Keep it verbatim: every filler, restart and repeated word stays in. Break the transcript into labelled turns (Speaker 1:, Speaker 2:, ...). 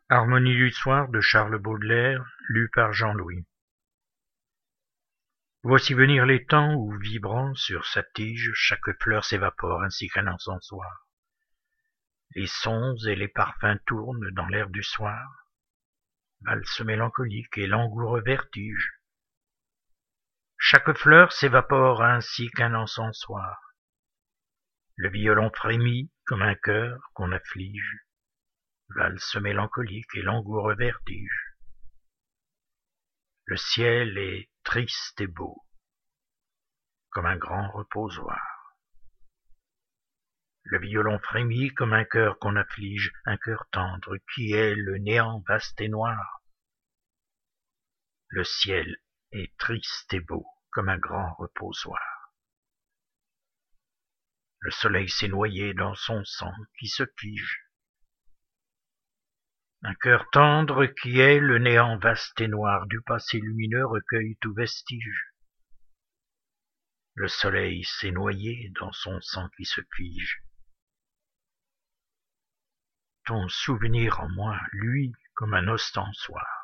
Speaker 1: Harmonie du soir de Charles Baudelaire, lu par Jean-Louis. Voici venir les temps où, vibrant sur sa tige, chaque fleur s'évapore ainsi qu'un encensoir. Les sons et les parfums tournent dans l'air du soir, valse mélancolique et langoureux vertige. Chaque fleur s'évapore ainsi qu'un encensoir. Le violon frémit comme un cœur qu'on afflige, valse mélancolique et langoureux vertige. Le ciel est triste et beau, comme un grand reposoir. Le violon frémit comme un cœur qu'on afflige, un cœur tendre qui est le néant vaste et noir. Le ciel est triste et beau, comme un grand reposoir. Le soleil s'est noyé dans son sang qui se fige. Un cœur tendre qui est le néant vaste et noir du passé lumineux recueille tout vestige. Le soleil s'est noyé dans son sang qui se fige. Ton souvenir en moi luit comme un ostensoir.